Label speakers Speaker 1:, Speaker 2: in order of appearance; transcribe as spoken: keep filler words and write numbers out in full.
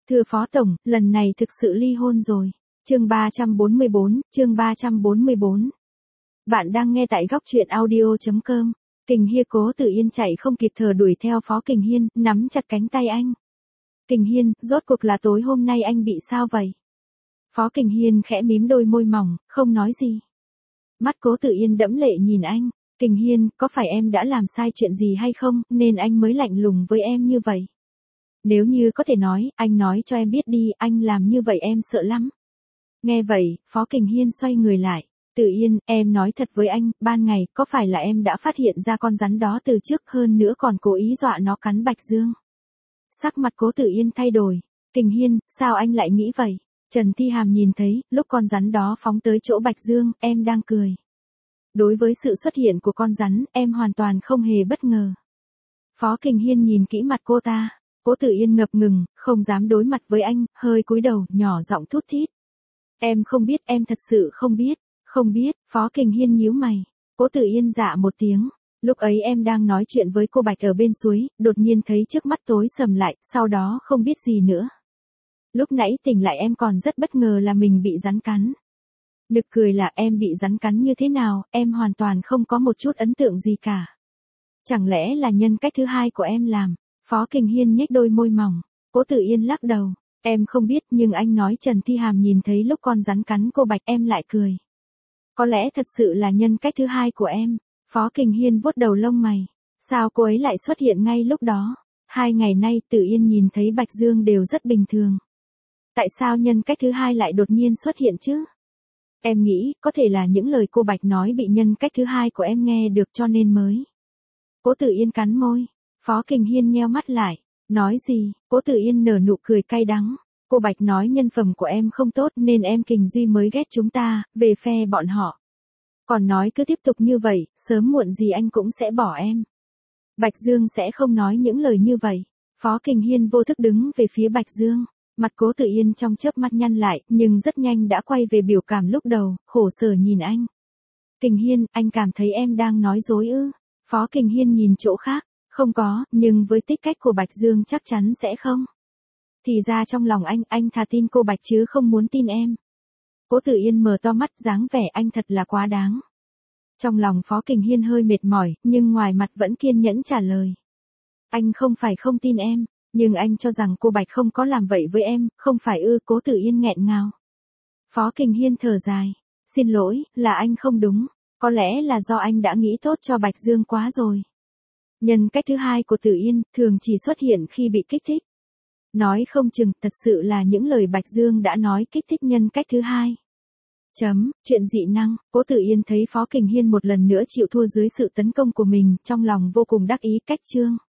Speaker 1: Thưa Phó Tổng, lần này thực sự ly hôn rồi. Chương ba trăm bốn mươi bốn, chương ba trăm bốn mươi bốn. Bạn đang nghe tại góc truyện audio chấm com. Kình Hiên Cố Tử Yên chạy không kịp thở đuổi theo Phó Kình Hiên, nắm chặt cánh tay anh. Kình Hiên, rốt cuộc là tối hôm nay anh bị sao vậy? Phó Kình Hiên khẽ mím đôi môi mỏng, không nói gì. Mắt Cố Tử Yên đẫm lệ nhìn anh. Kình Hiên, có phải em đã làm sai chuyện gì hay không, nên anh mới lạnh lùng với em như vậy? Nếu như có thể nói, anh nói cho em biết đi, anh làm như vậy em sợ lắm. Nghe vậy, Phó Kình Hiên xoay người lại. Tử Yên, em nói thật với anh, ban ngày, có phải là em đã phát hiện ra con rắn đó từ trước, hơn nữa còn cố ý dọa nó cắn Bạch Dương? Sắc mặt Cố Tử Yên thay đổi. Kình Hiên, sao anh lại nghĩ vậy? Trần Thi Hàm nhìn thấy, lúc con rắn đó phóng tới chỗ Bạch Dương, em đang cười. Đối với sự xuất hiện của con rắn, em hoàn toàn không hề bất ngờ. Phó Kình Hiên nhìn kỹ mặt cô ta. Cố Tử Yên ngập ngừng, không dám đối mặt với anh, hơi cúi đầu, nhỏ giọng thút thít. Em không biết, em thật sự không biết, không biết, Phó Kình Hiên nhíu mày. Cố Tử Yên dạ một tiếng. Lúc ấy em đang nói chuyện với cô Bạch ở bên suối, đột nhiên thấy trước mắt tối sầm lại, sau đó không biết gì nữa. Lúc nãy tỉnh lại em còn rất bất ngờ là mình bị rắn cắn. Nực cười là em bị rắn cắn như thế nào, em hoàn toàn không có một chút ấn tượng gì cả. Chẳng lẽ là nhân cách thứ hai của em làm? Phó Kình Hiên nhếch đôi môi mỏng. Cố Tử Yên lắc đầu. Em không biết nhưng anh nói Trần Thi Hàm nhìn thấy lúc con rắn cắn cô Bạch em lại cười. Có lẽ thật sự là nhân cách thứ hai của em. Phó Kình Hiên vuốt đầu lông mày. Sao cô ấy lại xuất hiện ngay lúc đó? Hai ngày nay Tử Yên nhìn thấy Bạch Dương đều rất bình thường. Tại sao nhân cách thứ hai lại đột nhiên xuất hiện chứ? Em nghĩ có thể là những lời cô Bạch nói bị nhân cách thứ hai của em nghe được cho nên mới. Cố Tử Yên cắn môi. Phó Kình Hiên nheo mắt lại. Nói gì? Cố Tử Yên nở nụ cười cay đắng. Cô Bạch nói nhân phẩm của em không tốt nên em Kình Duy mới ghét chúng ta, về phe bọn họ. Còn nói cứ tiếp tục như vậy, sớm muộn gì anh cũng sẽ bỏ em. Bạch Dương sẽ không nói những lời như vậy. Phó Kình Hiên vô thức đứng về phía Bạch Dương. Mặt Cố Tử Yên trong chớp mắt nhăn lại, nhưng rất nhanh đã quay về biểu cảm lúc đầu, khổ sở nhìn anh. Kình Hiên, anh cảm thấy em đang nói dối ư? Phó Kình Hiên nhìn chỗ khác. Không có, nhưng với tính cách của Bạch Dương chắc chắn sẽ không. Thì ra trong lòng anh, anh thà tin cô Bạch chứ không muốn tin em. Cố Tử Yên mở to mắt, dáng vẻ anh thật là quá đáng. Trong lòng Phó Kình Hiên hơi mệt mỏi, nhưng ngoài mặt vẫn kiên nhẫn trả lời. Anh không phải không tin em, nhưng anh cho rằng cô Bạch không có làm vậy với em, không phải ư? Cố Tử Yên nghẹn ngào. Phó Kình Hiên thở dài. Xin lỗi, là anh không đúng. Có lẽ là do anh đã nghĩ tốt cho Bạch Dương quá rồi. Nhân cách thứ hai của Tử Yên thường chỉ xuất hiện khi bị kích thích. Nói không chừng thật sự là những lời Bạch Dương đã nói kích thích nhân cách thứ hai. Chấm, chuyện dị năng. Cố Tử Yên thấy Phó Kình Hiên một lần nữa chịu thua dưới sự tấn công của mình, trong lòng vô cùng đắc ý. Cách chương